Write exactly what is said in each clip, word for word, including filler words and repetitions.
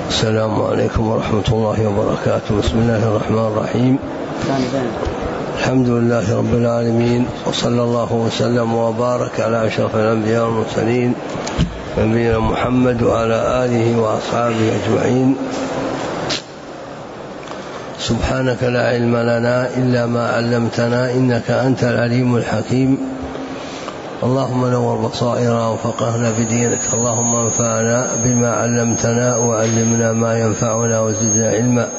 السلام عليكم ورحمة الله وبركاته. بسم الله الرحمن الرحيم. الحمد لله رب العالمين، وصلى الله وسلم وبارك على أشرف الأنبياء والمرسلين نبينا محمد وعلى آله وأصحابه أجمعين. سبحانك لا علم لنا إلا ما علمتنا إنك أنت العليم الحكيم. اللهم نور بصائرنا وفقهنا بدينك، اللهم انفعنا بما علمتنا وعلمنا ما ينفعنا وزدنا علما.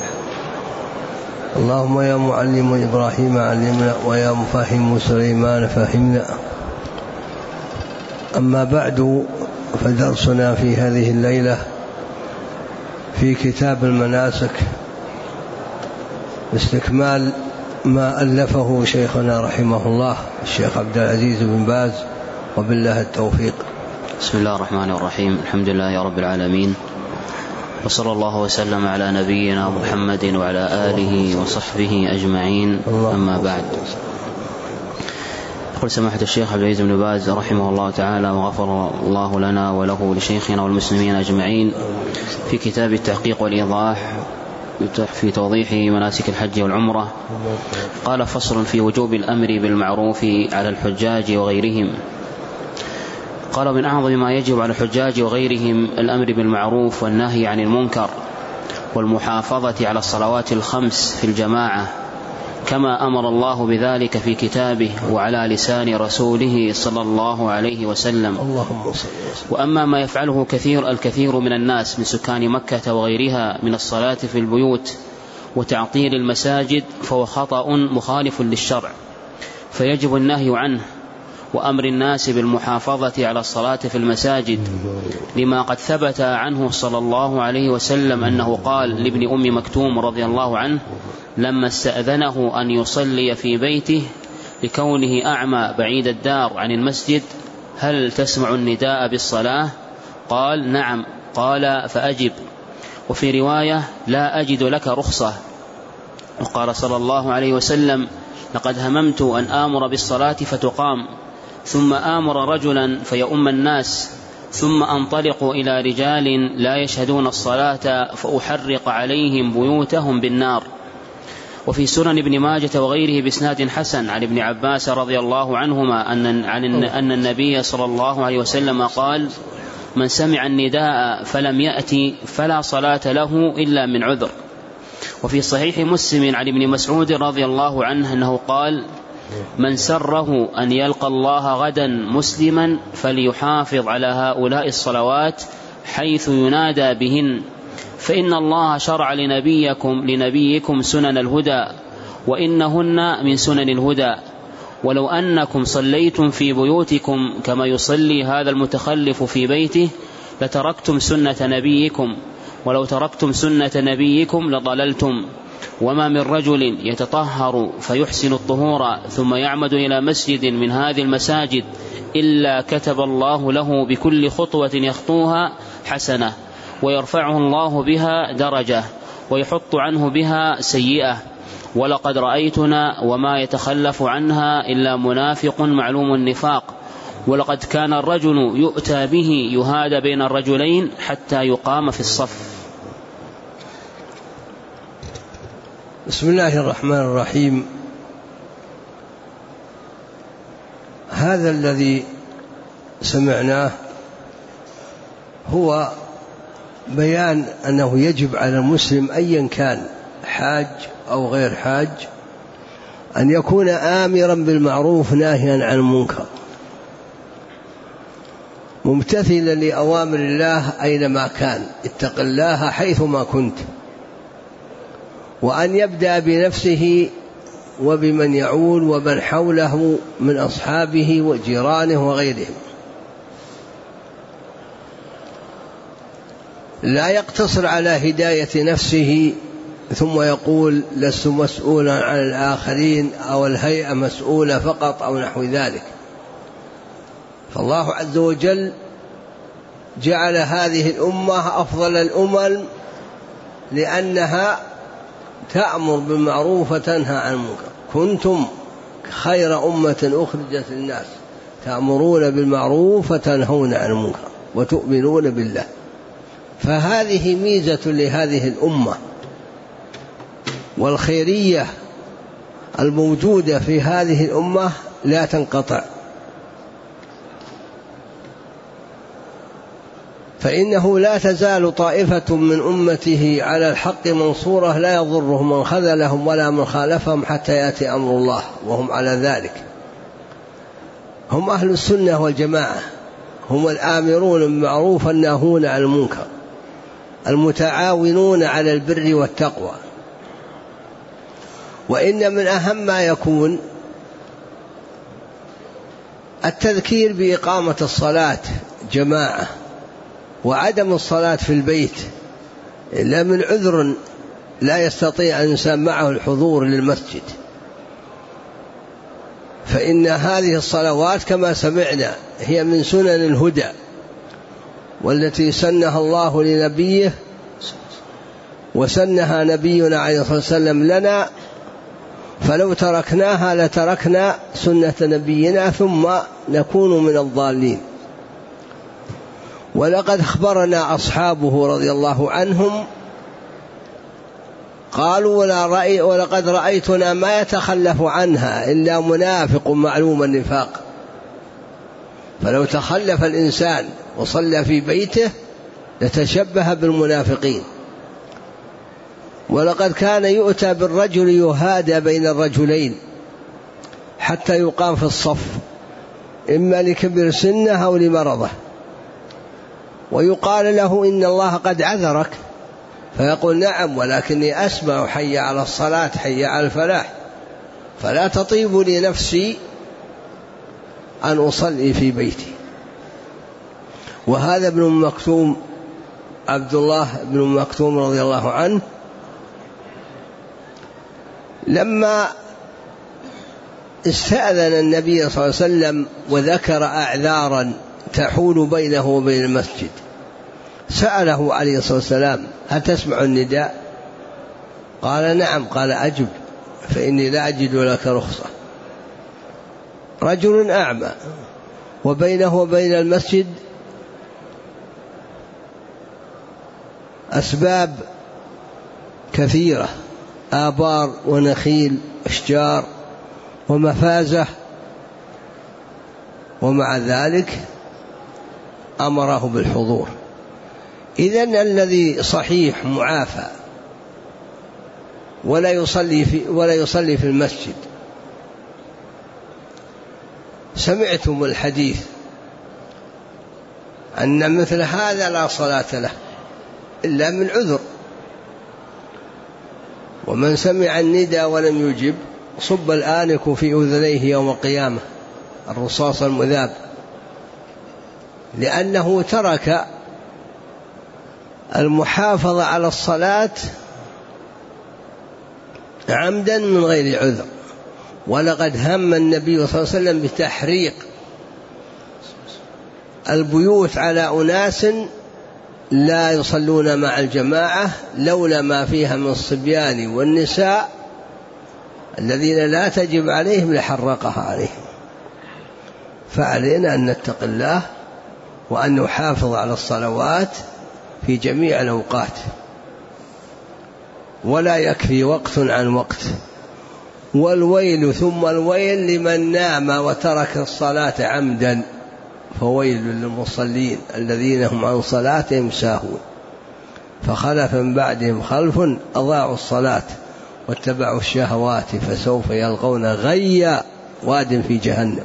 اللهم يا معلم إبراهيم علمنا، ويا مفهم سليمان فهمنا. أما بعد، فدرسنا في هذه الليلة في كتاب المناسك استكمال ما ألفه شيخنا رحمه الله الشيخ عبد العزيز بن باز، وبالله التوفيق. بسم الله الرحمن الرحيم. الحمد لله رب العالمين، وصلى الله وسلم على نبينا محمد وعلى آله وصحبه أجمعين. أما بعد، يقول سماحة الشيخ عبد العزيز بن باز رحمه الله تعالى وغفر الله لنا وله لشيخنا والمسلمين أجمعين في كتاب التحقيق والإيضاح في توضيح مناسك الحج والعمرة، قال: فصل في وجوب الأمر بالمعروف على الحجاج وغيرهم. قال: من أعظم ما يجب على الحجاج وغيرهم الأمر بالمعروف والنهي عن المنكر والمحافظة على الصلوات الخمس في الجماعة، كما أمر الله بذلك في كتابه وعلى لسان رسوله صلى الله عليه وسلم. وأما ما يفعله كثير الكثير من الناس من سكان مكة وغيرها من الصلاة في البيوت وتعطيل المساجد فهو خطأ مخالف للشرع، فيجب النهي عنه وأمر الناس بالمحافظة على الصلاة في المساجد، لما قد ثبت عنه صلى الله عليه وسلم أنه قال لابن أم مكتوم رضي الله عنه لما استأذنه أن يصلي في بيته لكونه أعمى بعيد الدار عن المسجد: هل تسمع النداء بالصلاة؟ قال: نعم. قال: فأجب. وفي رواية: لا أجد لك رخصة. وقال صلى الله عليه وسلم: لقد هممت أن آمر بالصلاة فتقام، ثم آمر رجلا فيؤم الناس، ثم أنطلق إلى رجال لا يشهدون الصلاة فأحرق عليهم بيوتهم بالنار. وفي سنن ابن ماجة وغيره بإسناد حسن عن ابن عباس رضي الله عنهما أن, أن النبي صلى الله عليه وسلم قال: من سمع النداء فلم يأتي فلا صلاة له إلا من عذر. وفي صحيح مسلم عن ابن مسعود رضي الله عنه أنه قال: من سره أن يلقى الله غدا مسلما فليحافظ على هؤلاء الصلوات حيث ينادى بهن، فإن الله شرع لنبيكم لنبيكم سنن الهدى، وإنهن من سنن الهدى. ولو أنكم صليتم في بيوتكم كما يصلي هذا المتخلف في بيته لتركتم سنة نبيكم، ولو تركتم سنة نبيكم لضللتم. وما من رجل يتطهر فيحسن الطهور ثم يعمد إلى مسجد من هذه المساجد إلا كتب الله له بكل خطوة يخطوها حسنة، ويرفعه الله بها درجة، ويحط عنه بها سيئة. ولقد رأيتنا وما يتخلف عنها إلا منافق معلوم النفاق، ولقد كان الرجل يؤتى به يهادى بين الرجلين حتى يقام في الصف. بسم الله الرحمن الرحيم. هذا الذي سمعناه هو بيان أنه يجب على المسلم أيا كان حاج أو غير حاج أن يكون آمرا بالمعروف ناهيا عن المنكر، ممتثلا لأوامر الله أينما كان، اتق الله حيثما كنت، وأن يبدأ بنفسه وبمن يعول ومن حوله من أصحابه وجيرانه وغيرهم. لا يقتصر على هداية نفسه ثم يقول لست مسؤولا عن الآخرين أو الهيئة مسؤولة فقط أو نحو ذلك. فالله عز وجل جعل هذه الأمة أفضل الأمم لأنها تأمر بالمعروف وتنهى عن المنكر. كنتم خير أمة أخرجت للناس تأمرون بالمعروف وتنهون عن المنكر وتؤمنون بالله. فهذه ميزة لهذه الأمة، والخيرية الموجودة في هذه الأمة لا تنقطع، فإنه لا تزال طائفة من أمته على الحق منصورة لا يضرهم من خذلهم ولا من خالفهم حتى يأتي أمر الله وهم على ذلك. هم أهل السنة والجماعة، هم الآمرون بالمعروف والناهون عن المنكر، المتعاونون على البر والتقوى. وإن من أهم ما يكون التذكير بإقامة الصلاة جماعة، وعدم الصلاة في البيت إلا من عذر لا يستطيع الإنسان معه الحضور للمسجد، فإن هذه الصلوات كما سمعنا هي من سنن الهدى، والتي سنها الله لنبيه وسنها نبينا عليه الصلاة والسلام لنا، فلو تركناها لتركنا سنة نبينا ثم نكون من الضالين. ولقد أخبرنا أصحابه رضي الله عنهم قالوا ولا رأي ولقد رأيتنا ما يتخلف عنها إلا منافق معلوم النفاق. فلو تخلف الإنسان وصلى في بيته لتشبه بالمنافقين. ولقد كان يؤتى بالرجل يهادى بين الرجلين حتى يقام في الصف، إما لكبر سنه أو لمرضه، ويقال له إن الله قد عذرك، فيقول نعم ولكني أسمع حي على الصلاة حي على الفلاح، فلا تطيب لي نفسي أن أصلي في بيتي. وهذا ابن مكتوم عبد الله بن مكتوم رضي الله عنه لما استأذن النبي صلى الله عليه وسلم وذكر أعذارا تحول بينه وبين المسجد، سأله عليه الصلاة والسلام هل تسمع النداء؟ قال نعم. قال أجب فإني لا أجد لك رخصة. رجل أعمى وبينه وبين المسجد أسباب كثيرة، آبار ونخيل أشجار ومفازة، ومع ذلك أمره بالحضور. إذن الذي صحيح معافى ولا يصلي في ولا يصلي في المسجد، سمعتم الحديث أن مثل هذا لا صلاة له إلا من عذر. ومن سمع الندى ولم يجب صب الآنك في أذنيه يوم القيامة الرصاص المذاب، لأنه ترك المحافظة على الصلاة عمدا من غير عذر. ولقد هم النبي صلى الله عليه وسلم بتحريق البيوت على أناس لا يصلون مع الجماعة لولا ما فيها من الصبيان والنساء الذين لا تجب عليهم لحرقها عليهم. فعلينا أن نتق الله وأن نحافظ على الصلوات في جميع الأوقات، ولا يكفي وقت عن وقت. والويل ثم الويل لمن نام وترك الصلاة عمدا، فويل للمصلين الذين هم عن صلاتهم ساهون، فخلف من بعدهم خلف أضاعوا الصلاة واتبعوا الشهوات فسوف يلقون غيا واد في جهنم.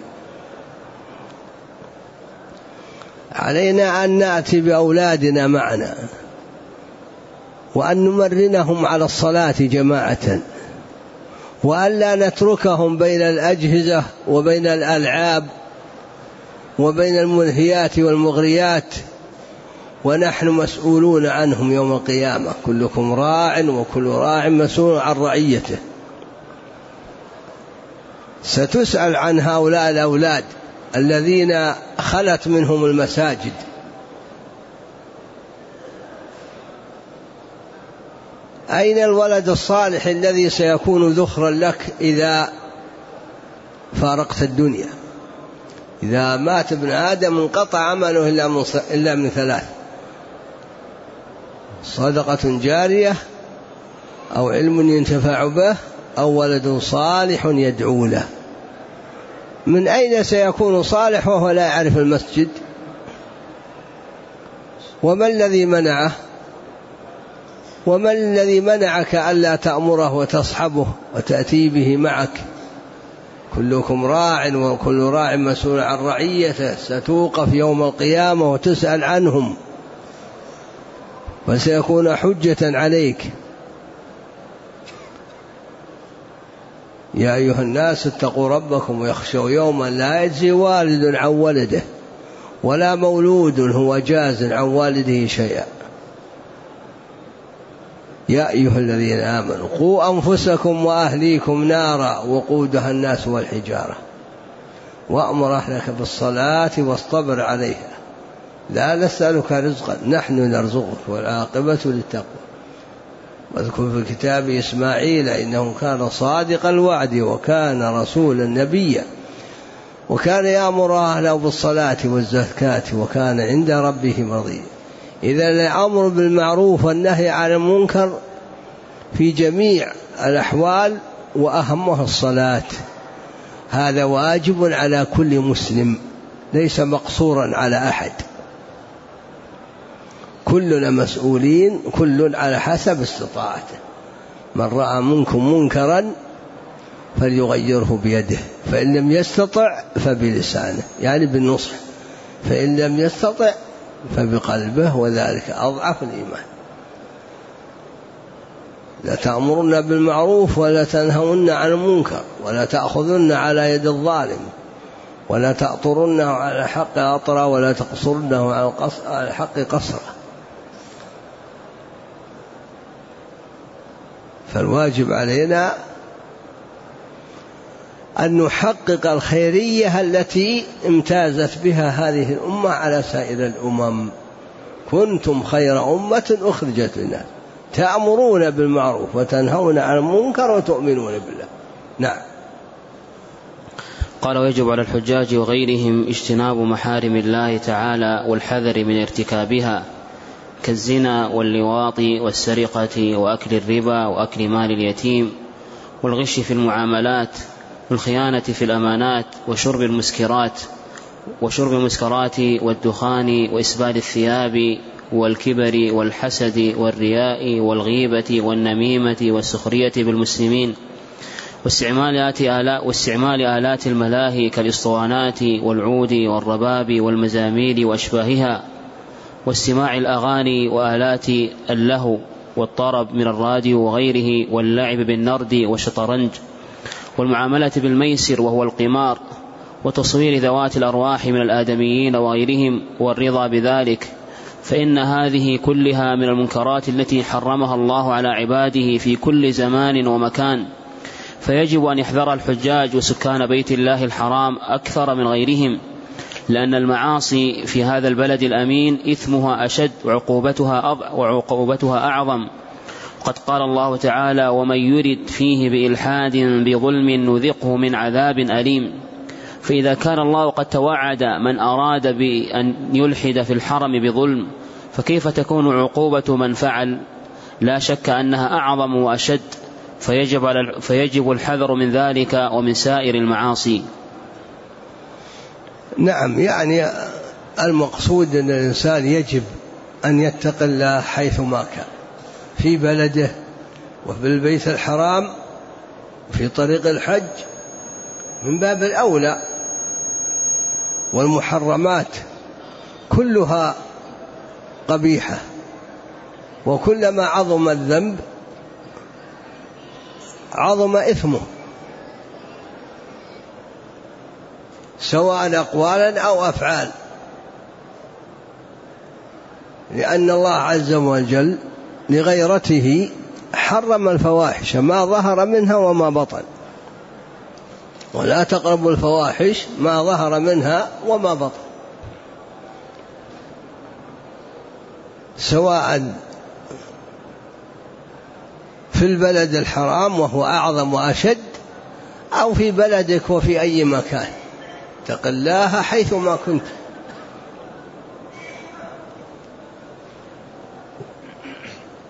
علينا أن نأتي بأولادنا معنا وأن نمرنهم على الصلاة جماعة، وألا نتركهم بين الأجهزة وبين الألعاب وبين الملهيات والمغريات، ونحن مسؤولون عنهم يوم القيامة. كلكم راع وكل راع مسؤول عن رعيته. ستسأل عن هؤلاء الأولاد الذين خلت منهم المساجد. أين الولد الصالح الذي سيكون ذخرا لك إذا فارقت الدنيا؟ إذا مات ابن آدم انقطع عمله إلا من ثلاث: صدقة جارية أو علم ينتفع به أو ولد صالح يدعو له. من أين سيكون صالح وهو لا يعرف المسجد؟ وما الذي منعه؟ وما الذي منعك ألا تأمره وتصحبه وتأتي به معك؟ كلكم راع وكل راع مسؤول عن رعيته، ستوقف يوم القيامة وتسأل عنهم وسيكون حجة عليك. يا أيها الناس اتقوا ربكم ويخشوا يوما لا يجزي والد عن ولده ولا مولود هو جاز عن والده شيئا. يا أيها الذين آمنوا قوا أنفسكم وأهليكم نارا وقودها الناس والحجارة وأمر أهلك بالصلاة واصطبر عليها لا نسألك رزقا نحن نرزقك والعاقبة للتقوى. واذكر في الكتاب إسماعيل إنه كان صادق الوعد وكان رسولا نبيا وكان يأمر أهله بالصلاة والزكاة وكان عند ربه مرضيا. إذا الأمر بالمعروف والنهي عن المنكر في جميع الأحوال وأهمها الصلاة، هذا واجب على كل مسلم ليس مقصورا على أحد، كلنا مسؤولين كل على حسب استطاعته. من رأى منكم منكرا فليغيره بيده فإن لم يستطع فبلسانه يعني بالنصح، فإن لم يستطع فبقلبه وذلك أضعف الإيمان. لا تأمرن بالمعروف ولا تنهون عن المنكر ولا تأخذن على يد الظالم ولا تأطرنه على الحق أطرا ولا تقصرنه على الحق قصرا. فالواجب علينا أن نحقق الخيرية التي امتازت بها هذه الأمة على سائر الأمم. كنتم خير أمة أخرجت للناس تأمرون بالمعروف وتنهون عن المنكر وتؤمنون بالله. نعم. قال ويجب على الحجاج وغيرهم اجتناب محارم الله تعالى والحذر من ارتكابها كالزنا واللواط والسرقة وأكل الربا وأكل مال اليتيم والغش في المعاملات والخيانة في الأمانات وشرب المسكرات وشرب المسكرات والدخان وإسبال الثياب والكبر والحسد والرياء والغيبة والنميمة والسخرية بالمسلمين واستعمال آلات الملاهي كالإسطوانات والعود والرباب والمزامير وأشباهها واستماع الأغاني وآلات اللهو والطرب من الراديو وغيره واللعب بالنرد والشطرنج والمعاملة بالميسر وهو القمار وتصوير ذوات الأرواح من الآدميين وغيرهم والرضا بذلك، فإن هذه كلها من المنكرات التي حرمها الله على عباده في كل زمان ومكان. فيجب أن يحذر الحجاج وسكان بيت الله الحرام أكثر من غيرهم، لأن المعاصي في هذا البلد الأمين إثمها أشد وعقوبتها, وعقوبتها أعظم. قد قال الله تعالى ومن يرد فيه بإلحاد بظلم نذقه من عذاب أليم. فإذا كان الله قد توعد من أراد بأن يلحد في الحرم بظلم فكيف تكون عقوبة من فعل؟ لا شك أنها أعظم وأشد، فيجب, فيجب الحذر من ذلك ومن سائر المعاصي. نعم، يعني المقصود أن الإنسان يجب أن يتقي الله حيثما كان في بلده وفي البيت الحرام في طريق الحج من باب الأولى. والمحرمات كلها قبيحة، وكلما عظم الذنب عظم إثمه سواء أقوالا أو أفعال، لأن الله عز وجل لغيرته حرم الفواحش ما ظهر منها وما بطن، ولا تقربوا الفواحش ما ظهر منها وما بطن، سواء في البلد الحرام وهو أعظم وأشد أو في بلدك وفي أي مكان. اتق الله حيثما كنت.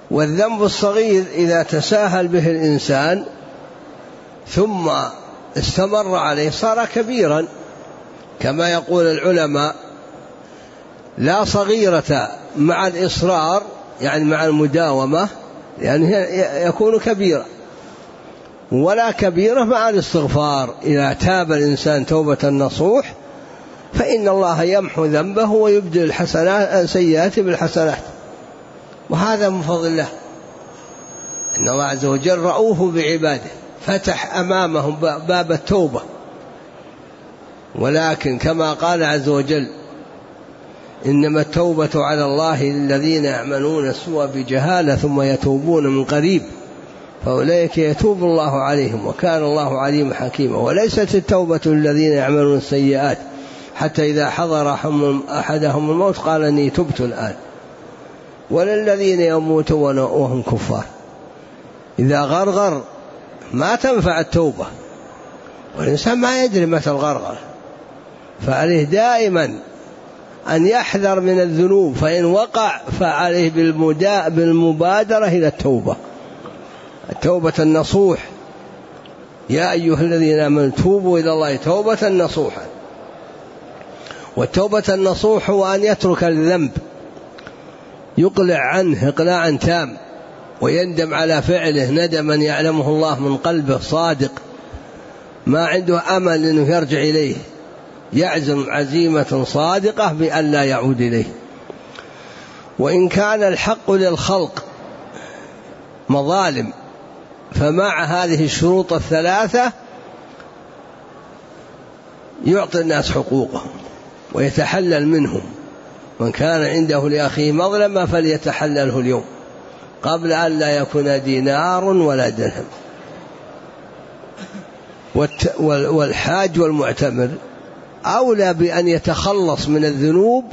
والذنب الصغير إذا تساهل به الإنسان ثم استمر عليه صار كبيرا، كما يقول العلماء: لا صغيرة مع الإصرار، يعني مع المداومة، لأنه يعني يكون كبيرا، ولا كبيرة مع الاستغفار. إذا تاب الإنسان توبة نصوح فإن الله يمحو ذنبه ويبدل الحسنات سيئاته بالحسنات، وهذا من فضل الله. إن الله عز وجل رؤوف بعباده، فتح أمامهم باب التوبة. ولكن كما قال عز وجل: إنما التوبة على الله للذين يعملون السوء بجهالة ثم يتوبون من قريب فأولئك يتوب الله عليهم وكان الله عليما حكيما. وليست التوبة للذين يعملون السيئات حتى إذا حضر أحدهم الموت قال إني تبت الآن، وللذين يموتون وهم كفار. إذا غرغر ما تنفع التوبة، والإنسان ما يدري متى الغرغر، فعليه دائما أن يحذر من الذنوب، فإن وقع فعليه بالمبادرة إلى التوبة، التوبة النصوح. يا أيها الذين آمنوا توبوا إلى الله توبة نصوحا. والتوبة النصوح هو أن يترك الذنب، يقلع عنه إقلاعا تام، ويندم على فعله ندما يعلمه الله من قلبه صادق، ما عنده أمل أنه يرجع إليه، يعزم عزيمة صادقة بأن لا يعود إليه. وإن كان الحق للخلق مظالم فمع هذه الشروط الثلاثة يعطي الناس حقوقهم ويتحلل منهم. من كان عنده لأخيه مظلمة فليتحلله اليوم قبل أن لا يكون دينار ولا درهم. والحاج والمعتمر أولى بأن يتخلص من الذنوب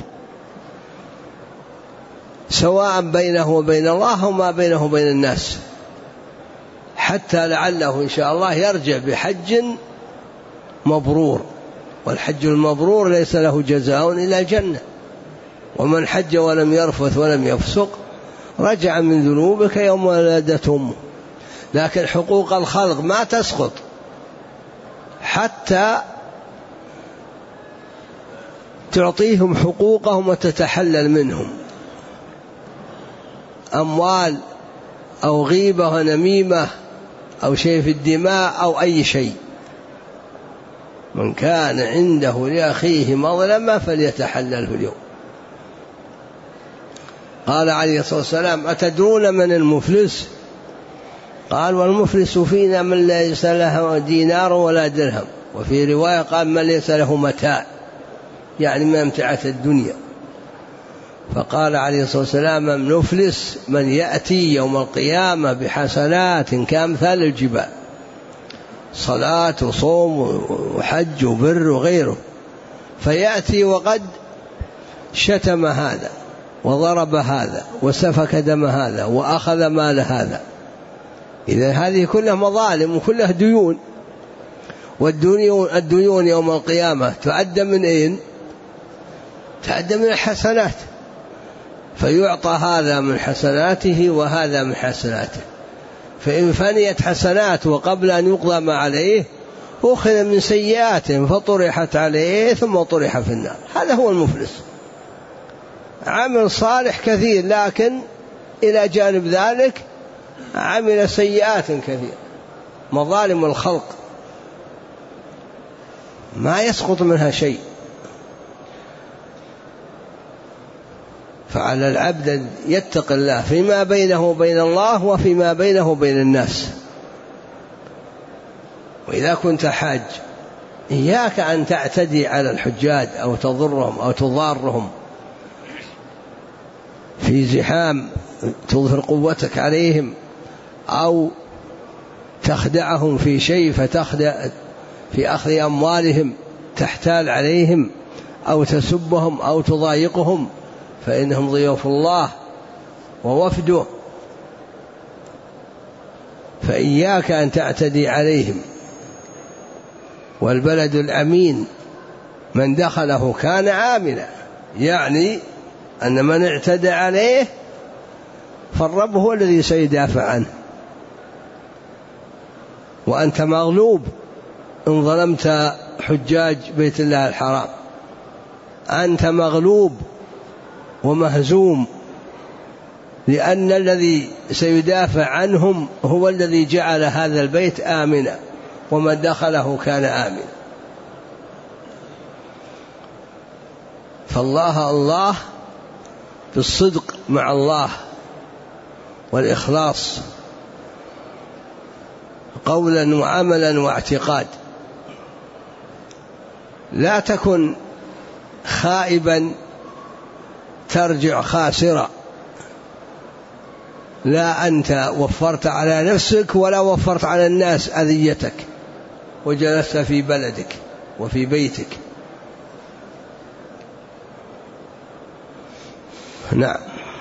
سواء بينه وبين الله وما بينه وبين الناس، حتى لعله إن شاء الله يرجع بحج مبرور. والحج المبرور ليس له جزاء إلا الجنة. ومن حج ولم يرفث ولم يفسق رجع من ذنوبك يوم ولدته أمه. لكن حقوق الخلق ما تسقط حتى تعطيهم حقوقهم وتتحلل منهم، أموال أو غيبة ونميمة أو شيء في الدماء أو أي شيء. من كان عنده لأخيه مظلمة فليتحلله اليوم. قال عليه الصلاة والسلام: أتدرون من المفلس؟ قال: والمفلس فينا من ليس له دينار ولا درهم. وفي رواية قال: من ليس له متاع، يعني من امتعة الدنيا. فقال عليه الصلاة والسلام: المفلس من يأتي يوم القيامة بحسنات كأمثال الجبال، صلاة وصوم وحج وبر وغيره، فيأتي وقد شتم هذا وضرب هذا وسفك دم هذا وأخذ مال هذا. إذا هذه كلها مظالم وكلها ديون، والديون يوم القيامة تعد من أين؟ تعد من الحسنات، فيعطى هذا من حسناته وهذا من حسناته. فإن فنيت حسنات وقبل أن يقضى ما عليه أخذ من سيئاتهم فطرحت عليه ثم طرح في النار. هذا هو المفلس. عمل صالح كثير، لكن إلى جانب ذلك عمل سيئات كثير، مظالم الخلق ما يسقط منها شيء. فعلى العبد أن يتقي الله فيما بينه وبين الله وفيما بينه وبين الناس. وإذا كنت حاج إياك أن تعتدي على الحجاج أو تضرهم أو تضارهم في زحام، تظهر قوتك عليهم، أو تخدعهم في شيء فتخدع في أخذ أموالهم، تحتال عليهم، أو تسبهم أو تضايقهم، فإنهم ضيوف الله ووفده. فإياك أن تعتدي عليهم. والبلد الأمين من دخله كان آمنا، يعني أن من اعتدى عليه فالرب هو الذي سيدافع عنه. وأنت مغلوب إن ظلمت حجاج بيت الله الحرام، أنت مغلوب ومهزوم، لأن الذي سيدافع عنهم هو الذي جعل هذا البيت آمنا ومن دخله كان آمنا. فالله الله بالصدق مع الله والإخلاص قولا وعملا واعتقاد. لا تكن خائبا ترجع خاسرا، لا أنت وفرت على نفسك ولا وفرت على الناس أذيتك وجلست في بلدك وفي بيتك. نعم.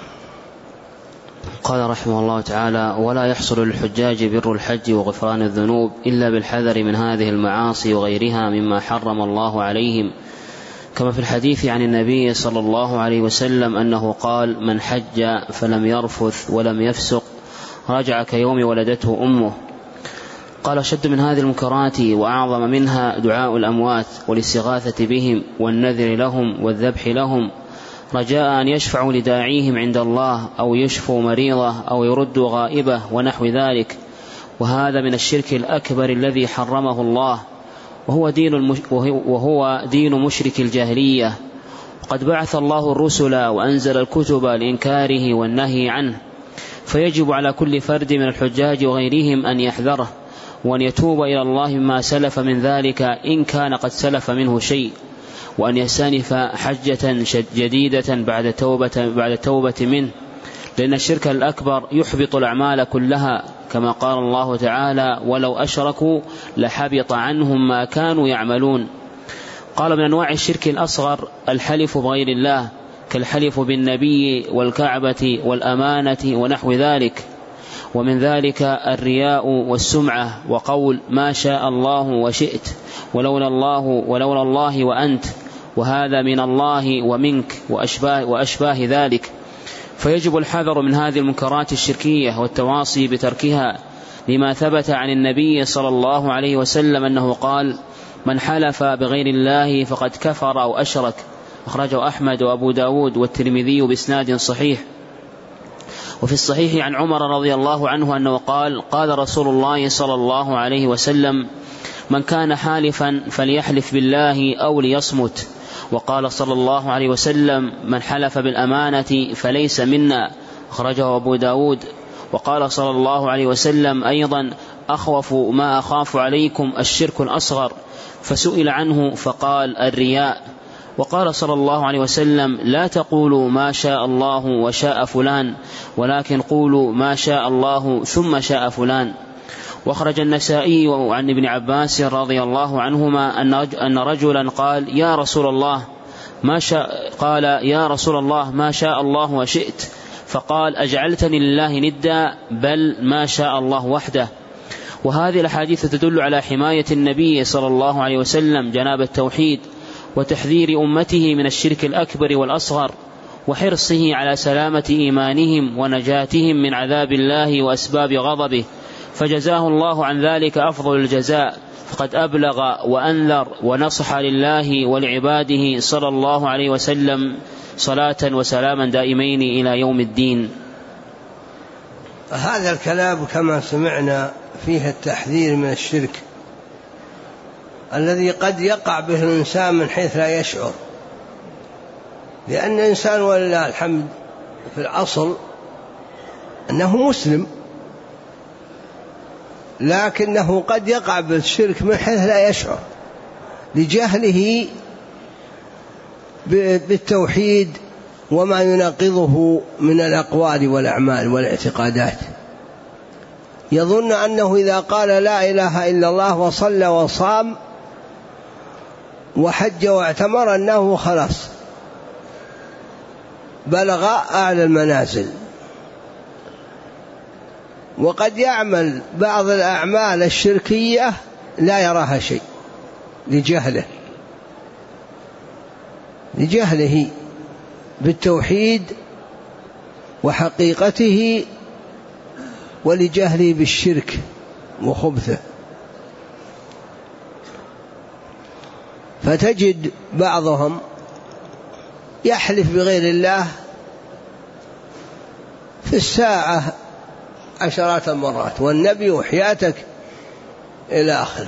قال رحمه الله تعالى: ولا يحصل للحجاج بر الحج وغفران الذنوب إلا بالحذر من هذه المعاصي وغيرها مما حرم الله عليهم، كما في الحديث عن النبي صلى الله عليه وسلم أنه قال: من حج فلم يرفث ولم يفسق رجع كيوم ولدته أمه. قال: شد من هذه المنكرات وأعظم منها دعاء الأموات والاستغاثة بهم والنذر لهم والذبح لهم رجاء أن يشفعوا لداعيهم عند الله أو يشفوا مريضه أو يردوا غائبه ونحو ذلك، وهذا من الشرك الأكبر الذي حرمه الله، وهو دين, المش... وهو دين مشرك الجاهلية. وقد بعث الله الرسل وأنزل الكتب لإنكاره والنهي عنه، فيجب على كل فرد من الحجاج وغيرهم أن يحذره وأن يتوب إلى الله مما سلف من ذلك إن كان قد سلف منه شيء، وأن يستأنف حجة جديدة بعد توبة, بعد توبة منه، لأن الشرك الأكبر يحبط الأعمال كلها، كما قال الله تعالى: ولو أشركوا لحبط عنهم ما كانوا يعملون. قال: من أنواع الشرك الأصغر الحلف بغير الله، كالحلف بالنبي والكعبة والأمانة ونحو ذلك، ومن ذلك الرياء والسمعة، وقول ما شاء الله وشئت ولولا الله ولولا الله وأنت، وهذا من الله ومنك وأشباه, وأشباه ذلك. فيجب الحذر من هذه المنكرات الشركية والتواصي بتركها، لما ثبت عن النبي صلى الله عليه وسلم أنه قال: من حلف بغير الله فقد كفر أو أشرك. أخرجه أحمد وأبو داود والترمذي بإسناد صحيح. وفي الصحيح عن عمر رضي الله عنه أنه قال: قال رسول الله صلى الله عليه وسلم: من كان حالفا فليحلف بالله أو ليصمت. وقال صلى الله عليه وسلم: من حلف بالأمانة فليس منا. أخرجه أبو داود. وقال صلى الله عليه وسلم أيضا: أخوف ما أخاف عليكم الشرك الأصغر. فسئل عنه فقال: الرياء. وقال صلى الله عليه وسلم: لا تقولوا ما شاء الله وشاء فلان، ولكن قولوا ما شاء الله ثم شاء فلان. واخرج النسائي عن ابن عباس رضي الله عنهما أن رجلا قال: يا رسول الله ما شاء قال يا رسول الله ما شاء الله وشئت، فقال: أجعلتني لله ندا؟ بل ما شاء الله وحده. وهذه الأحاديث تدل على حماية النبي صلى الله عليه وسلم جناب التوحيد، وتحذير أمته من الشرك الأكبر والأصغر، وحرصه على سلامة إيمانهم ونجاتهم من عذاب الله وأسباب غضبه، فجزاه الله عن ذلك أفضل الجزاء، فقد أبلغ وأنذر ونصح لله ولعباده صلى الله عليه وسلم صلاة وسلاما دائمين إلى يوم الدين. هذا الكلام كما سمعنا فيه التحذير من الشرك الذي قد يقع به الإنسان من حيث لا يشعر، لأن الإنسان ولله الحمد في الأصل أنه مسلم، لكنه قد يقع بالشرك من حيث لا يشعر لجهله بالتوحيد وما يناقضه من الأقوال والأعمال والاعتقادات. يظن أنه إذا قال لا إله إلا الله وصلى وصام وحج واعتمر أنه خلاص بلغ أعلى المنازل. وقد يعمل بعض الأعمال الشركية لا يراها شيء لجهله لجهله بالتوحيد وحقيقته ولجهله بالشرك وخبثه. فتجد بعضهم يحلف بغير الله في الساعة عشرات المرات، والنبي وحياتك إلى آخره.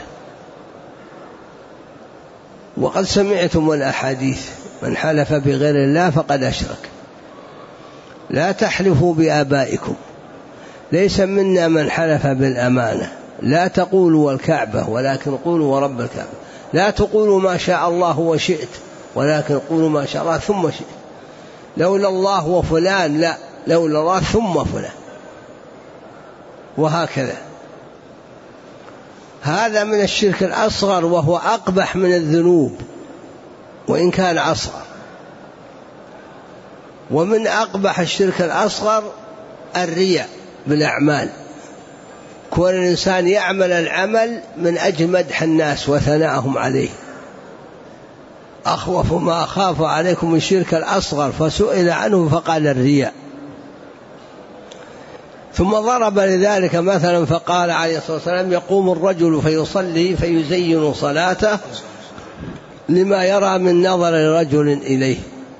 وقد سمعتم الأحاديث: من حلف بغير الله فقد أشرك. لا تحلفوا بآبائكم، ليس منا من حلف بالأمانة. لا تقولوا والكعبة ولكن قولوا ورب الكعبة. لا تقولوا ما شاء الله وشئت ولكن قولوا ما شاء الله ثم شئت. لولا الله وفلان، لا، لولا الله ثم فلان، وهكذا. هذا من الشرك الأصغر، وهو أقبح من الذنوب وإن كان أصغر. ومن أقبح الشرك الأصغر الرياء بالأعمال، كون الإنسان يعمل العمل من أجل مدح الناس وثناءهم عليه. أخوف ما أخاف عليكم الشرك الأصغر، فسئل عنه فقال الرياء. ثم ضرب لذلك مثلا فقال عليه الصلاة والسلام: يقوم الرجل فيصلي فيزين صلاته لما يرى من نظر رجل إليه،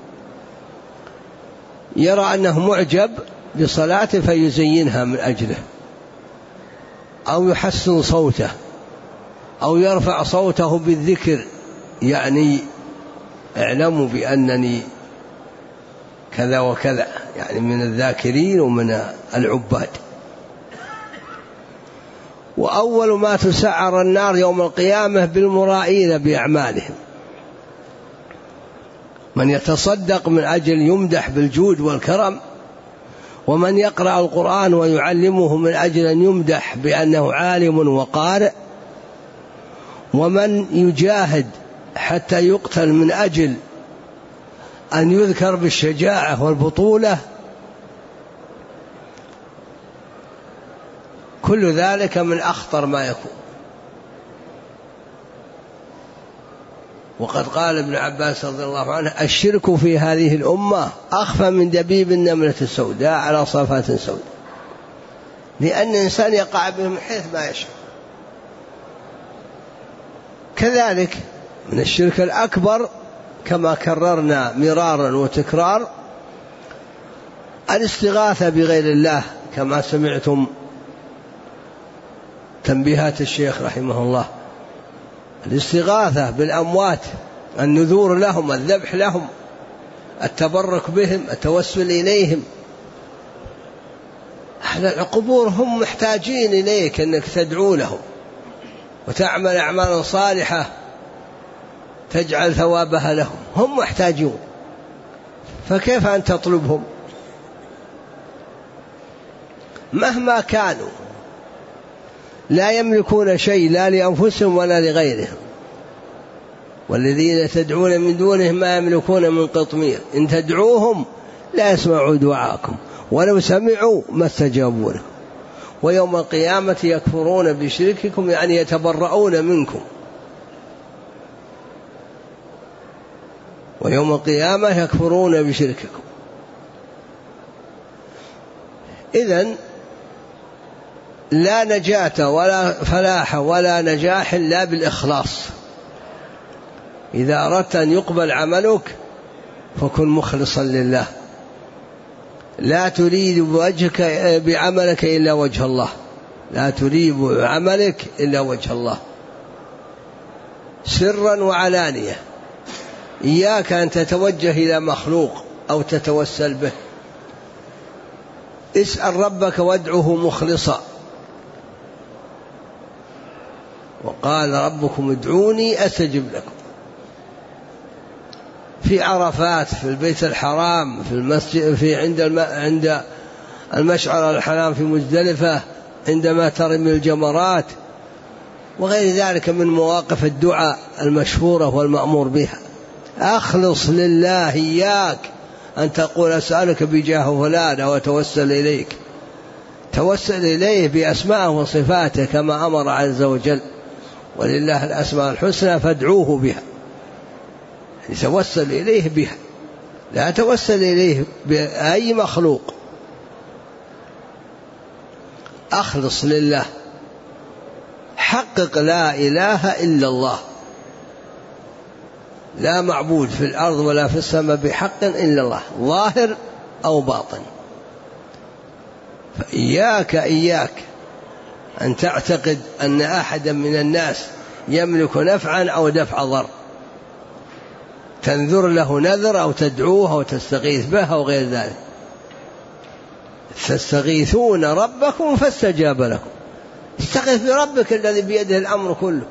يرى أنه معجب بصلاته فيزينها من أجله، أو يحسن صوته، أو يرفع صوته بالذكر، يعني اعلموا بأنني كذا وكذا، يعني من الذاكرين ومن العباد. وأول ما تسعر النار يوم القيامة بالمرائين بأعمالهم، من يتصدق من أجل يمدح بالجود والكرم، ومن يقرأ القرآن ويعلمه من أجل أن يمدح بأنه عالم وقارئ، ومن يجاهد حتى يقتل من أجل أن يذكر بالشجاعة والبطولة. كل ذلك من أخطر ما يكون. وقد قال ابن عباس رضي الله عنه: الشرك في هذه الأمة أخفى من دبيب النملة السوداء على صفات سوداء، لأن الإنسان يقع به من حيث ما يشاء. كذلك من الشرك الأكبر كما كررنا مرارا وتكرار الاستغاثة بغير الله، كما سمعتم تنبيهات الشيخ رحمه الله. الاستغاثة بالأموات، النذور لهم، الذبح لهم، التبرك بهم، التوسل إليهم. أهل القبور هم محتاجين إليك أنك تدعو لهم وتعمل أعمالا صالحة تجعل ثوابها لهم، هم محتاجون، فكيف أن تطلبهم؟ مهما كانوا لا يملكون شيء، لا لأنفسهم ولا لغيرهم. والذين تدعون من دونهم ما يملكون من قطمير، إن تدعوهم لا يسمعوا دعاءكم ولو سمعوا ما استجابوا لكم، ويوم القيامة يكفرون بشرككم، يعني يتبرؤون منكم. ويوم القيامة يكفرون بشرككم. إذن لا نجاة ولا فلاح ولا نجاح إلا بالإخلاص. إذا أردت أن يقبل عملك فكن مخلصا لله، لا تريد بوجهك بعملك إلا وجه الله، لا تريد بعملك إلا وجه الله، سرا وعلانية. إياك أن تتوجه إلى مخلوق أو تتوسل به. اسأل ربك وادعه مخلصا. وقال ربكم ادعوني أستجب لكم. في عرفات، في البيت الحرام، في المسجد، في عند الم... عند المشعر الحرام، في مزدلفة عندما ترمي الجمرات، وغير ذلك من مواقف الدعاء المشهورة والمأمور بها. أخلص لله، إياك أن تقول أسألك بجاه فلان أو أتوسل إليك. توسل إليه بأسماءه وصفاته كما أمر عز وجل: ولله الأسماء الحسنى فادعوه بها. توسل إليه بها، لا توسل إليه بأي مخلوق أخلص لله، حقق لا إله إلا الله، لا معبود في الأرض ولا في السماء بحق إلا الله، ظاهر أو باطن. فإياك إياك أن تعتقد أن أحدا من الناس يملك نفعا أو دفع ضر، تنذر له نذر أو تدعوه أو تستغيث به أو غير ذلك. تستغيثون ربكم فاستجاب لكم، استغيث بربك الذي بيده الأمر كله،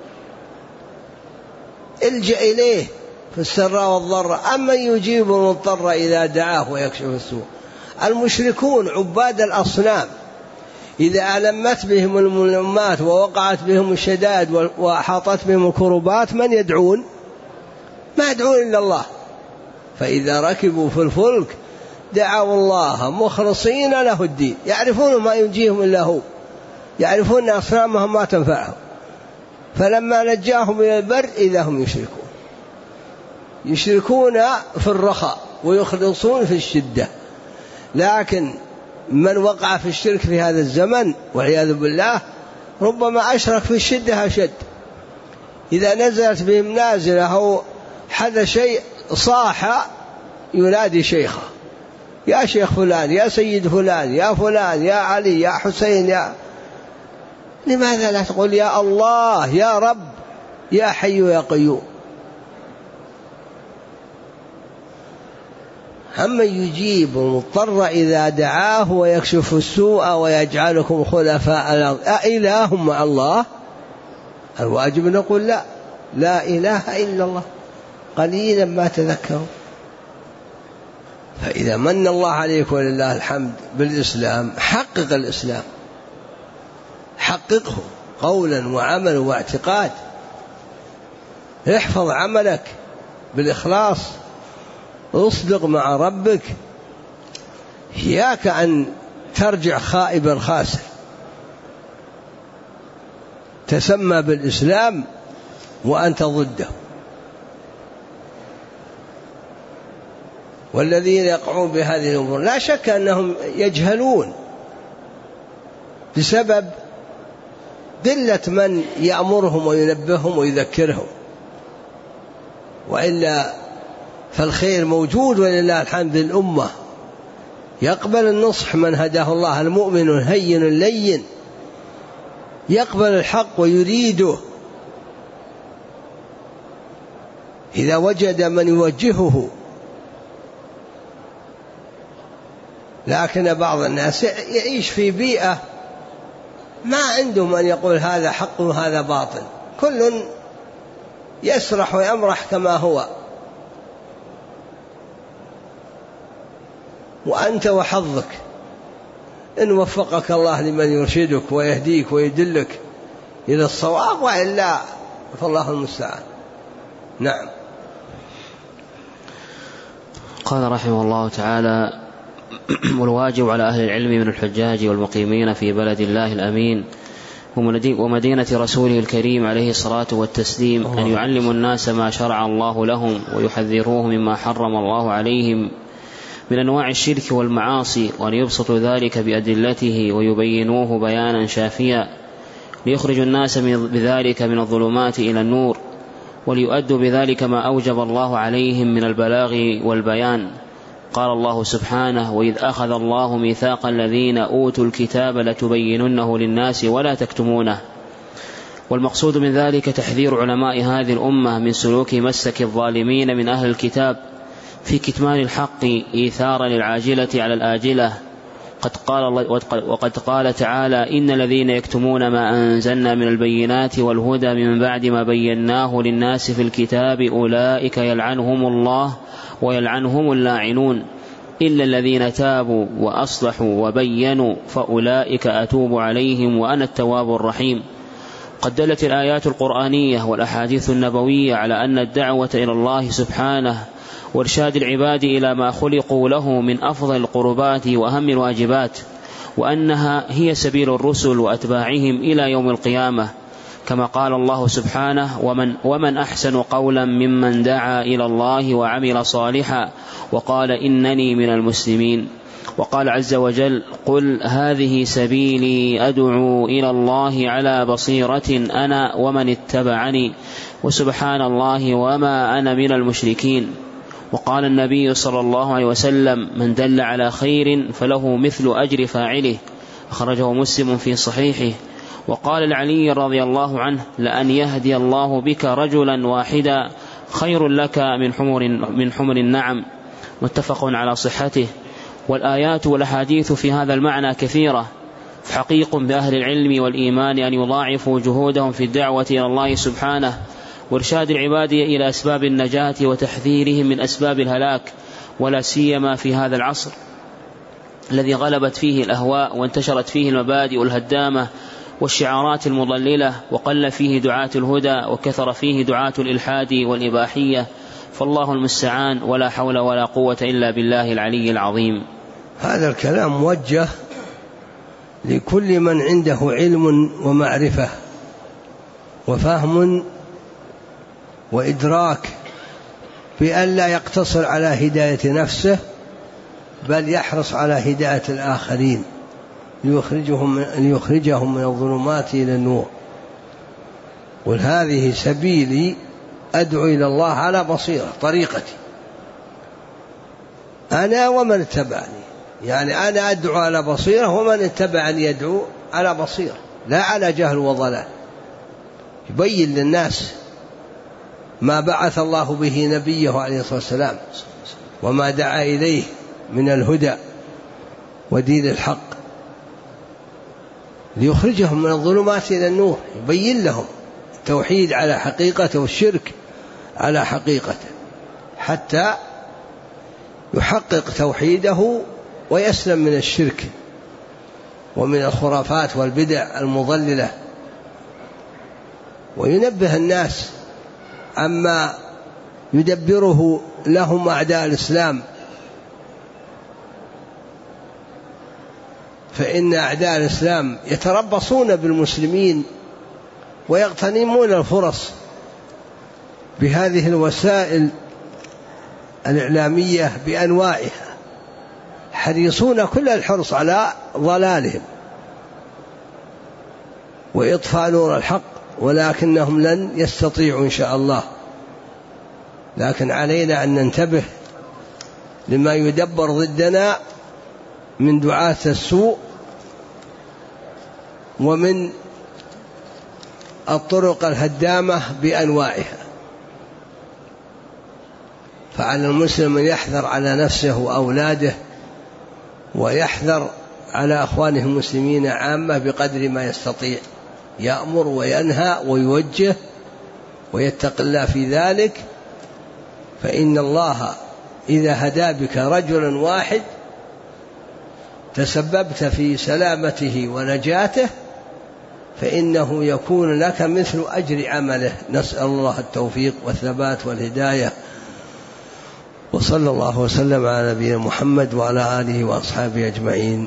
الجأ إليه في السراء والضراء. أما يجيب المضطر إذا دعاه ويكشف السوء. المشركون عباد الأصنام إذا ألمت بهم الملمات ووقعت بهم الشدائد وأحاطت بهم الكربات من يدعون؟ ما يدعون إلا الله. فإذا ركبوا في الفلك دعوا الله مخلصين له الدين، يعرفون ما ينجيهم إلا هو، يعرفون أن أصنامهم ما تنفعهم. فلما نجاهم إلى البر إذا هم يشركون، يشركون في الرخاء ويخلصون في الشدة. لكن من وقع في الشرك في هذا الزمن والعياذ بالله ربما أشرك في الشدة أشد. إذا نزلت بهم نازلة أو حدث شيء صاح ينادي شيخه، يا شيخ فلان، يا سيد فلان، يا فلان، يا علي، يا حسين، يا لماذا لا تقول يا الله، يا رب، يا حي يا قيوم؟ أما يجيب المضطر إذا دعاه ويكشف السوء ويجعلكم خلفاء الأرض أإله مع الله؟ الواجب نقول لا، لا إله إلا الله، قليلا ما تذكروا. فإذا من الله عليك ولله الحمد بالإسلام حقق الإسلام، حققه قولا وعمل واعتقاد. احفظ عملك بالإخلاص، اصدق مع ربك، إياك أن ترجع خائبا خاسر. تسمى بالإسلام وأنت ضده. والذين يقعون بهذه الأمور لا شك أنهم يجهلون بسبب قلة من يأمرهم وينبههم ويذكرهم، وإلا فالخير موجود ولله الحمد للأمة. يقبل النصح من هداه الله، المؤمن هين لين يقبل الحق ويريده إذا وجد من يوجهه. لكن بعض الناس يعيش في بيئة ما عنده من يقول هذا حق وهذا باطل، كل يسرح ويمرح كما هو، وأنت وحظك إن وفقك الله لمن يرشدك ويهديك ويدلك إلى الصواب، وإلا فالله المستعان. نعم. قال رحمه الله تعالى: والواجب على أهل العلم من الحجاج والمقيمين في بلد الله الأمين ومدينة رسوله الكريم عليه الصلاة والتسليم أن يعلموا الناس ما شرع الله لهم ويحذروه مما حرم الله عليهم من أنواع الشرك والمعاصي، وأن يبسطوا ذلك بأدلته ويبينوه بيانا شافيا ليخرجوا الناس بذلك من الظلمات إلى النور، وليؤدوا بذلك ما أوجب الله عليهم من البلاغ والبيان. قال الله سبحانه: وإذ أخذ الله ميثاق الذين أوتوا الكتاب لتبيننه للناس ولا تكتمونه. والمقصود من ذلك تحذير علماء هذه الأمة من سلوك مسك الظالمين من أهل الكتاب في كتمان الحق إيثارا للعاجلة على الآجلة. قد قال الله وقد قال تعالى: إن الذين يكتمون ما أنزلنا من البينات والهدى من بعد ما بيناه للناس في الكتاب أولئك يلعنهم الله ويلعنهم اللاعنون إلا الذين تابوا وأصلحوا وبينوا فأولئك أتوب عليهم وأنا التواب الرحيم. قد دلت الآيات القرآنية والأحاديث النبوية على أن الدعوة إلى الله سبحانه وارشاد العباد إلى ما خلقوا له من أفضل القربات وأهم الواجبات، وأنها هي سبيل الرسل وأتباعهم إلى يوم القيامة، كما قال الله سبحانه: ومن, ومن أحسن قولا ممن دعا إلى الله وعمل صالحا وقال إنني من المسلمين. وقال عز وجل: قل هذه سبيلي أدعو إلى الله على بصيرة أنا ومن اتبعني وسبحان الله وما أنا من المشركين. وقال النبي صلى الله عليه وسلم: من دل على خير فله مثل أجر فاعله، أخرجه مسلم في صحيحه. وقال العلي رضي الله عنه: لأن يهدي الله بك رجلا واحدا خير لك من حمر, من حمر النعم، متفق على صحته. والآيات والأحاديث في هذا المعنى كثيرة، فحقيق بأهل العلم والإيمان أن يضاعفوا جهودهم في الدعوة إلى الله سبحانه وإرشاد العباد إلى أسباب النجاة وتحذيرهم من أسباب الهلاك، ولا سيما في هذا العصر الذي غلبت فيه الأهواء وانتشرت فيه المبادئ الهدامة والشعارات المضللة، وقل فيه دعاة الهدى وكثر فيه دعاة الإلحاد والإباحية. فالله المستعان، ولا حول ولا قوة إلا بالله العلي العظيم. هذا الكلام موجه لكل من عنده علم ومعرفة وفهم وإدراك بأن لا يقتصر على هداية نفسه، بل يحرص على هداية الآخرين ليخرجهم, ليخرجهم من الظلمات إلى النور. وهذه سبيلي أدعو إلى الله على بصيرة، طريقتي أنا ومن اتبعني، يعني أنا أدعو على بصيرة ومن اتبعني يدعو على بصيرة، لا على جهل وضلال. يبين للناس ما بعث الله به نبيه عليه الصلاة والسلام وما دعا إليه من الهدى ودين الحق، ليخرجهم من الظلمات إلى النور، يبين لهم التوحيد على حقيقته والشرك على حقيقته، حتى يحقق توحيده ويسلم من الشرك ومن الخرافات والبدع المضللة، وينبه الناس عما يدبره لهم أعداء الإسلام، فإن أعداء الإسلام يتربصون بالمسلمين ويغتنمون الفرص بهذه الوسائل الإعلامية بأنواعها، حريصون كل الحرص على ضلالهم وإطفاء نور الحق، ولكنهم لن يستطيعوا إن شاء الله. لكن علينا أن ننتبه لما يدبر ضدنا من دعاة السوء ومن الطرق الهدامة بأنواعها. فعلى المسلم أن يحذر على نفسه وأولاده، ويحذر على أخوانه المسلمين عامة بقدر ما يستطيع، يأمر وينهى ويوجه ويتق الله في ذلك. فإن الله إذا هدى بك رجلا واحد تسببت في سلامته ونجاته، فإنه يكون لك مثل أجر عمله. نسأل الله التوفيق والثبات والهداية، وصلى الله وسلم على نبينا محمد وعلى آله وأصحابه أجمعين.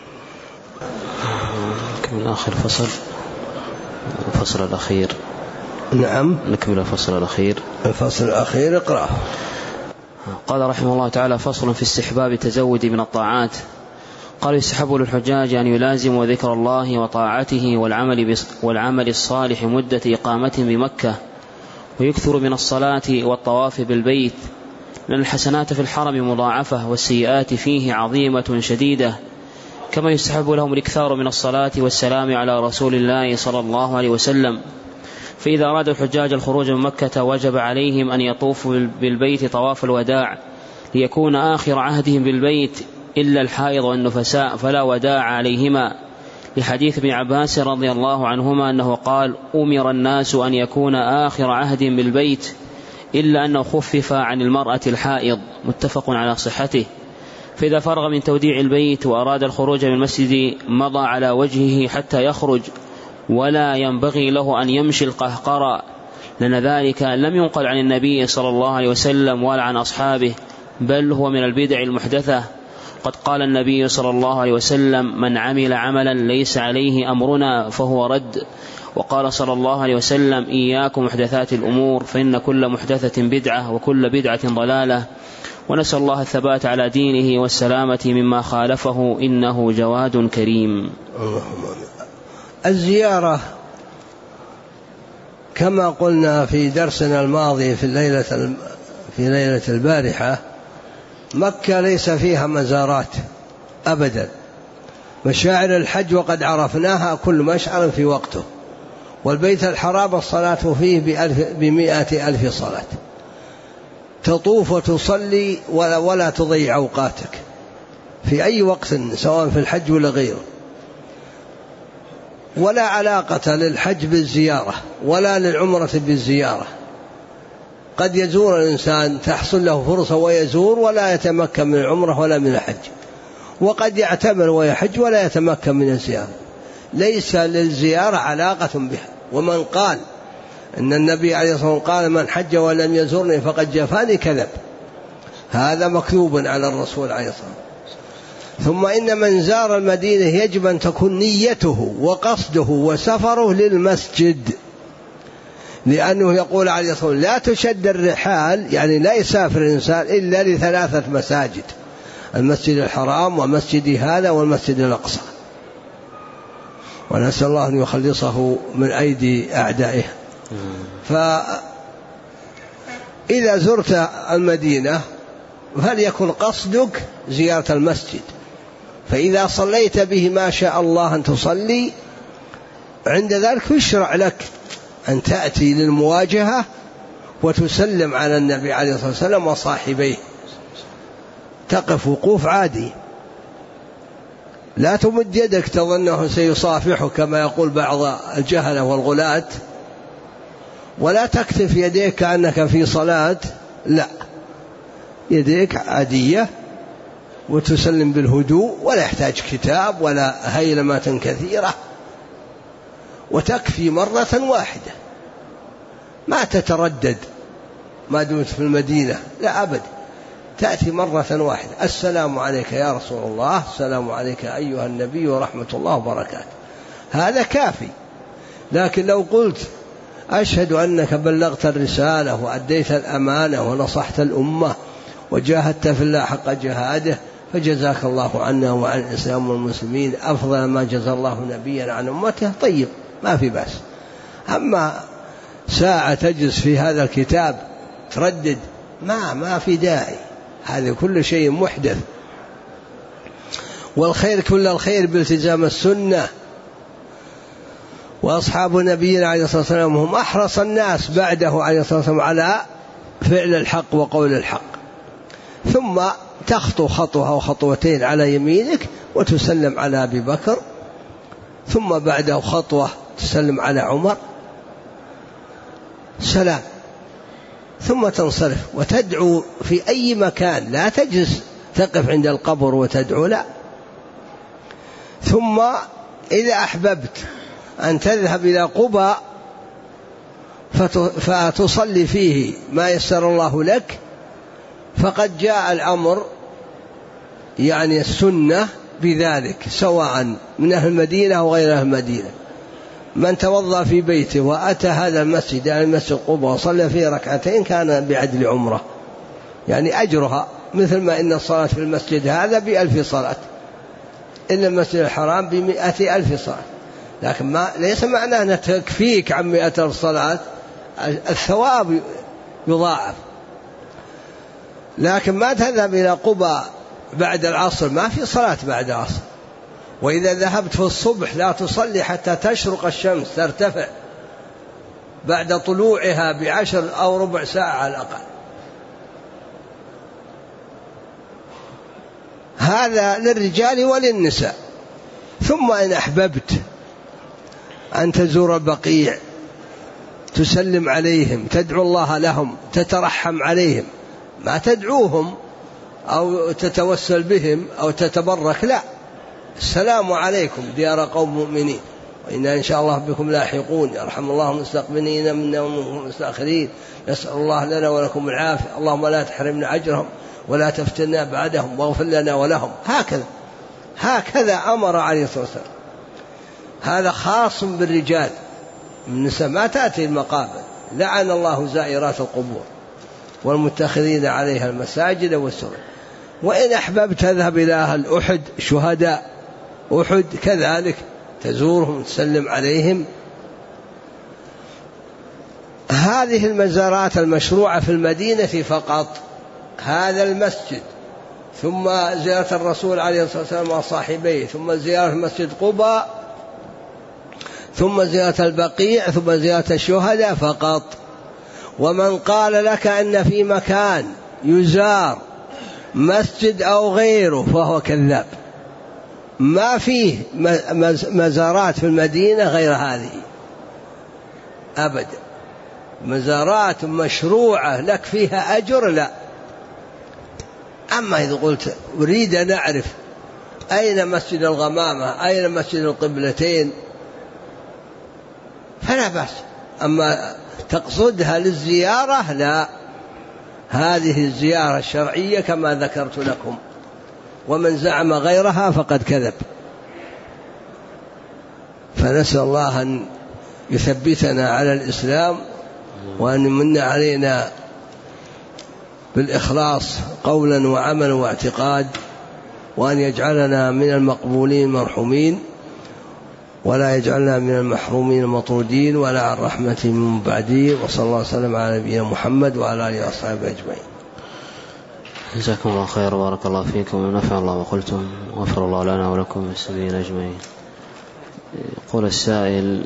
نكمل آخر فصل، الفصل الأخير. نعم، نكمل الفصل الأخير. الفصل الأخير اقرأ. قال رحمه الله تعالى: فصل في استحباب التزود من الطاعات. قال: يستحب للحجاج أن يلازموا ذكر الله وطاعته والعمل, والعمل الصالح مدة إقامة بمكة، ويكثر من الصلاة والطواف بالبيت، لأن الحسنات في الحرم مضاعفة والسيئات فيه عظيمة شديدة. كما يستحب لهم الإكثار من الصلاة والسلام على رسول الله صلى الله عليه وسلم. فإذا أراد الحجاج الخروج من مكة وجب عليهم أن يطوفوا بالبيت طواف الوداع، ليكون آخر عهدهم بالبيت، إلا الحائض والنفساء فلا وداع عليهما، لحديث ابن عباس رضي الله عنهما أنه قال: أمر الناس أن يكون آخر عهد بالبيت، إلا أنه خفف عن المرأة الحائض، متفق على صحته. فإذا فرغ من توديع البيت وأراد الخروج من المسجد مضى على وجهه حتى يخرج، ولا ينبغي له أن يمشي القهقرى، لأن ذلك لم ينقل عن النبي صلى الله عليه وسلم ولا عن أصحابه، بل هو من البدع المحدثة. قد قال النبي صلى الله عليه وسلم: من عمل عملا ليس عليه أمرنا فهو رد. وقال صلى الله عليه وسلم: إياكم محدثات الأمور، فإن كل محدثة بدعة وكل بدعة ضلالة ونسأل الله الثبات على دينه والسلامة مما خالفه إنه جواد كريم. الزيارة كما قلنا في درسنا الماضي في الليلة في ليلة البارحة، مكة ليس فيها مزارات أبدا. مشاعر الحج وقد عرفناها كل مشعر في وقته، والبيت الحرام الصلاة فيه بألف بمئة ألف صلاة، تطوف وتصلي ولا, ولا تضيع أوقاتك في أي وقت سواء في الحج ولا غيره. ولا علاقة للحج بالزيارة ولا للعمرة بالزيارة. قد يزور الإنسان تحصل له فرصة ويزور ولا يتمكن من العمرة ولا من الحج، وقد يعتمر ويحج ولا يتمكن من الزيارة. ليس للزيارة علاقة بها. ومن قال أن النبي عليه الصلاة والسلام قال من حج ولم يزورني فقد جفاني كذب، هذا مكذوب على الرسول عليه الصلاة والسلام. ثم إن من زار المدينة يجب أن تكون نيته وقصده وسفره للمسجد، لأنه يقول عليه الصلاة والسلام لا تشد الرحال، يعني لا يسافر الإنسان إلا لثلاثة مساجد: المسجد الحرام ومسجد هذا والمسجد الأقصى. ونسأل الله أن يخلصه من أيدي أعدائه. فإذا زرت المدينة فليكن قصدك زيارة المسجد، فإذا صليت به ما شاء الله أن تصلي، عند ذلك يشرع لك أن تأتي للمواجهة وتسلم على النبي عليه الصلاة والسلام وصاحبيه، تقف وقوف عادي، لا تمد يدك تظنه سيصافحه كما يقول بعض الجهلة والغلاة، ولا تكتف يديك كأنك في صلاة، لا، يديك عادية وتسلم بالهدوء، ولا يحتاج كتاب ولا هيلمات كثيرة، وتكفي مرة واحدة، ما تتردد ما دمت في المدينة، لا أبد، تأتي مرة واحدة: السلام عليك يا رسول الله، السلام عليك أيها النبي ورحمة الله وبركاته. هذا كافي. لكن لو قلت أشهد أنك بلغت الرسالة وأديت الأمانة ونصحت الأمة وجاهدت في الله حق جهاده فجزاك الله عنا وعن الإسلام والمسلمين أفضل ما جزى الله نبيا عن أمته، طيب، ما في بأس. أما ساعة تجلس في هذا الكتاب تردد، ما ما في داعي، هذا كل شيء محدث. والخير كل الخير بالتزام السنة. وأصحاب نبينا عليه الصلاة والسلام هم أحرص الناس بعده عليه الصلاة والسلام على فعل الحق وقول الحق. ثم تخطو خطوة أو خطوتين على يمينك وتسلم على أبي بكر، ثم بعده خطوة تسلم على عمر، سلام، ثم تنصرف وتدعو في أي مكان، لا تجلس تقف عند القبر وتدعو، لا. ثم إذا أحببت أن تذهب إلى قباء فتصلي فيه ما يسر الله لك، فقد جاء الأمر، يعني السنة بذلك، سواء من أهل المدينة أو غير أهل المدينة. من توضأ في بيته وأتى هذا المسجد، يعني مسجد قباء، وصلى فيه ركعتين كان بعدل عمره، يعني أجرها مثل ما إن الصلاة في المسجد هذا بألف صلاة، إن المسجد الحرام بمئة ألف صلاة. لكن ما ليس معناه أن تكفيك عن مئة ألف صلاة، الثواب يضاعف. لكن ما تذهب إلى قباء بعد العصر، ما في صلاة بعد العصر. وإذا ذهبت في الصبح لا تصلي حتى تشرق الشمس ترتفع، بعد طلوعها بعشر أو ربع ساعة على الأقل. هذا للرجال وللنساء. ثم إن أحببت أن تزور البقيع تسلم عليهم، تدعو الله لهم، تترحم عليهم، ما تدعوهم أو تتوسل بهم أو تتبرك، لا، السلام عليكم ديار قوم مؤمنين وإنا إن شاء الله بكم لاحقون، يرحم الله المستقبلين منا ومنكم المستأخرين، نسأل الله لنا ولكم العافية، اللهم لا تحرمنا أجرهم ولا تفتنا بعدهم واغفر لنا ولهم. هكذا هكذا أمر عليه الصلاة والسلام. هذا خاص بالرجال، النساء ما تأتي المقابر، لعن الله زائرات القبور. والمتخذين عليها المساجد والسرج. وإن أحببت تذهب إلى أهل أحد شهداء أحد كذلك تزورهم وتسلم عليهم. هذه المزارات المشروعة في المدينة فقط، هذا المسجد، ثم زيارة الرسول عليه الصلاة والسلام وصاحبيه، ثم زيارة مسجد قباء، ثم زيارة البقيع، ثم زيارة الشهداء فقط. ومن قال لك أن في مكان يزار مسجد أو غيره فهو كذاب. ما فيه مزارات في المدينة غير هذه أبدا، مزارات مشروعة لك فيها أجر لا. أما إذا قلت أريد أن أعرف أين مسجد الغمامة، أين مسجد القبلتين، فلا بأس. أما تقصدها للزيارة لا، هذه الزيارة الشرعية كما ذكرت لكم، ومن زعم غيرها فقد كذب. فنسأل الله أن يثبتنا على الإسلام، وأن يمن علينا بالإخلاص قولا وعملا واعتقاد، وأن يجعلنا من المقبولين المرحومين، ولا يجعلنا من المحرومين المطرودين، ولا عن رحمته من بعدين. وصلى الله وسلم على نبينا محمد وعلى آله وأصحابه أجمعين. جزاكم الله خير وبارك الله فيكم ونفع الله وقلتم وغفر الله لنا ولكم والمسلمين أجمعين. يقول السائل: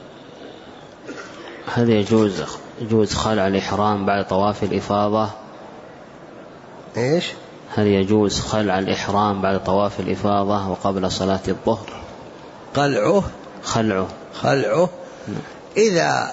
هل يجوز يجوز خلع الإحرام بعد طواف الإفاضة؟ إيش؟ هل يجوز خلع الإحرام بعد طواف الإفاضة وقبل صلاة الظهر؟ قلعه خلعه خلعه إذا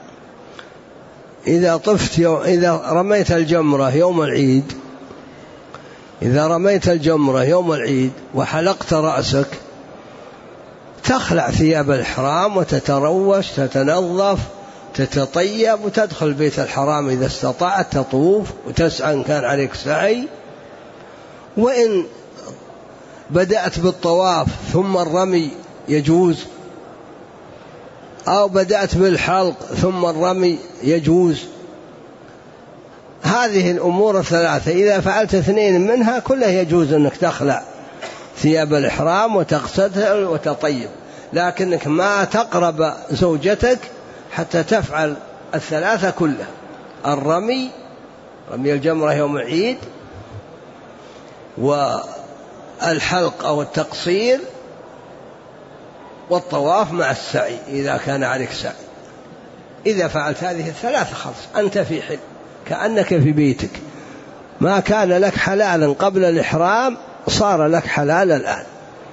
إذا طفت يوم إذا رميت الجمرة يوم العيد إذا رميت الجمرة يوم العيد وحلقت رأسك تخلع ثياب الإحرام وتتروش تتنظف تتطيب وتدخل بيت الحرام إذا استطعت، تطوف وتسعى إن كان عليك سعي. وإن بدأت بالطواف ثم الرمي يجوز، أو بدأت بالحلق ثم الرمي يجوز. هذه الأمور الثلاثة إذا فعلت اثنين منها كلها يجوز أنك تخلع ثياب الإحرام وتغسل وتطيب، لكنك ما تقرب زوجتك حتى تفعل الثلاثة كلها: الرمي، رمي الجمرة يوم العيد، والحلق أو التقصير، والطواف مع السعي إذا كان عليك سعي. إذا فعلت هذه الثلاثة خلاص أنت في حل، كأنك في بيتك. ما كان لك حلالا قبل الإحرام صار لك حلال الآن.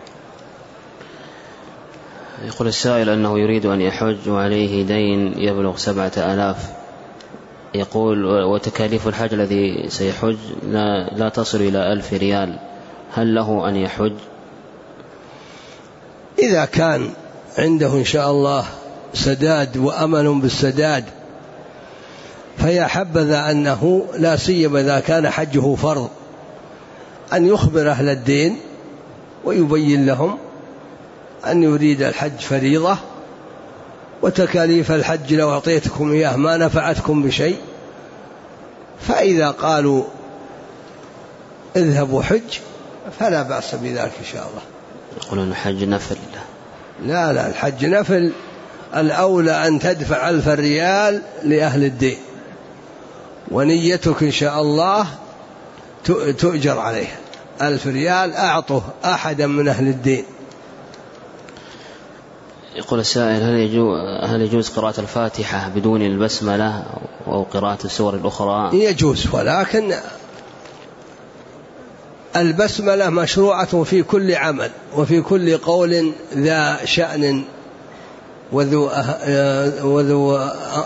يقول السائل أنه يريد أن يحج وعليه دين يبلغ سبعة آلاف، يقول وتكاليف الحج الذي سيحج لا, لا تصل إلى ألف ريال، هل له أن يحج؟ إذا كان عنده إن شاء الله سداد وأمل بالسداد فيا حبذا أنه لا سيما إذا كان حجه فرض أن يخبر أهل الدين ويبين لهم أن يريد الحج فريضة، وتكاليف الحج لو أعطيتكم إياه ما نفعتكم بشيء. فإذا قالوا اذهبوا حج فلا بأس بذلك إن شاء الله. يقولون الحج نفل. لا لا، الحج نفل. الأولى أن تدفع ألف ريال لأهل الدين، ونيتك إن شاء الله تؤجر عليها. ألف ريال أعطه أحدا من أهل الدين. يقول السائل: هل يجوز, هل يجوز قراءة الفاتحة بدون البسملة أو قراءة السور الأخرى؟ يجوز، ولكن البسملة مشروعة في كل عمل وفي كل قول ذا شأن وذو, وذو,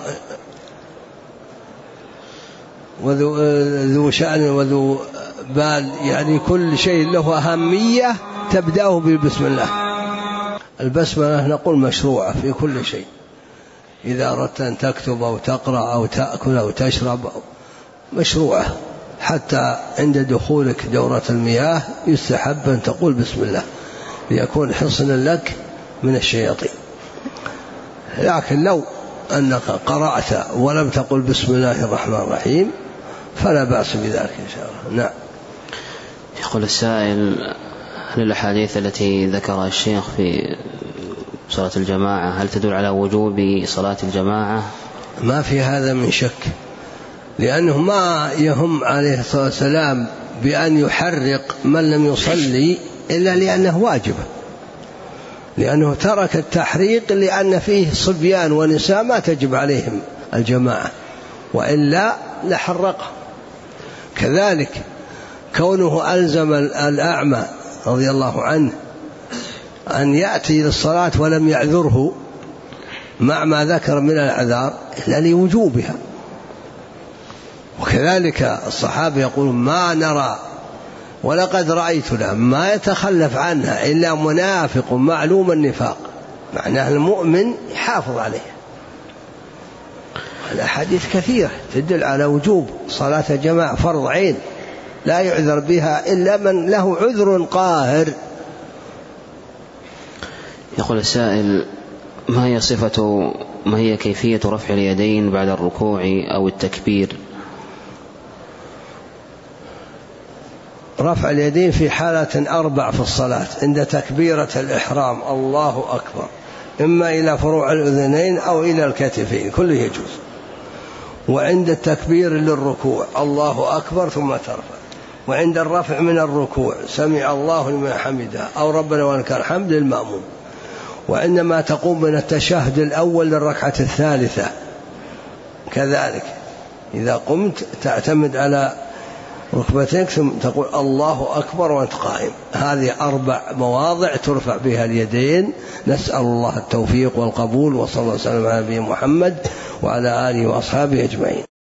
وذو ذو شأن وذو بال، يعني كل شيء له أهمية تبدأه بالبسم الله. البسملة نقول مشروعة في كل شيء، إذا أردت أن تكتب أو تقرأ أو تأكل أو تشرب مشروعة. حتى عند دخولك دورة المياه يستحب أن تقول بسم الله ليكون حصنا لك من الشياطين. لكن لو أنك قرأت ولم تقل بسم الله الرحمن الرحيم فلا بأس بذلك إن شاء الله. نعم. يقول السائل: هل الأحاديث التي ذكرها الشيخ في صلاة الجماعة هل تدل على وجوب صلاة الجماعة؟ ما في هذا من شك، لأنه ما يهم عليه الصلاة والسلام بأن يحرق من لم يصلي إلا لأنه واجب، لأنه ترك التحريق لأن فيه صبيان ونساء ما تجب عليهم الجماعة، وإلا لحرقه. كذلك كونه ألزم الأعمى رضي الله عنه أن يأتي للصلاة ولم يعذره مع ما ذكر من الأعذار إلا لوجوبها. وكذلك الصحابة يقولون: ما نرى ولقد رأيتنا ما يتخلف عنها إلا منافق معلوم النفاق، معناه المؤمن يحافظ عليه. الأحاديث كثيرة تدل على وجوب صلاة الجماعة، فرض عين لا يعذر بها إلا من له عذر قاهر. يقول السائل: ما هي صفة ما هي كيفية رفع اليدين بعد الركوع أو التكبير؟ رفع اليدين في حالة أربع في الصلاة: عند تكبيرة الإحرام الله أكبر، إما إلى فروع الأذنين أو إلى الكتفين، كله يجوز. وعند التكبير للركوع الله أكبر ثم ترفع. وعند الرفع من الركوع سمع الله لمن حمده أو ربنا ولك الحمد للمأموم. وعندما تقوم من التشهد الأول للركعة الثالثة كذلك إذا قمت تعتمد على ركبتيك ثم تقول الله أكبر وأنت قائم. هذه أربع مواضع ترفع بها اليدين. نسأل الله التوفيق والقبول، وصلى الله وسلم على نبينا محمد وعلى آله وأصحابه أجمعين.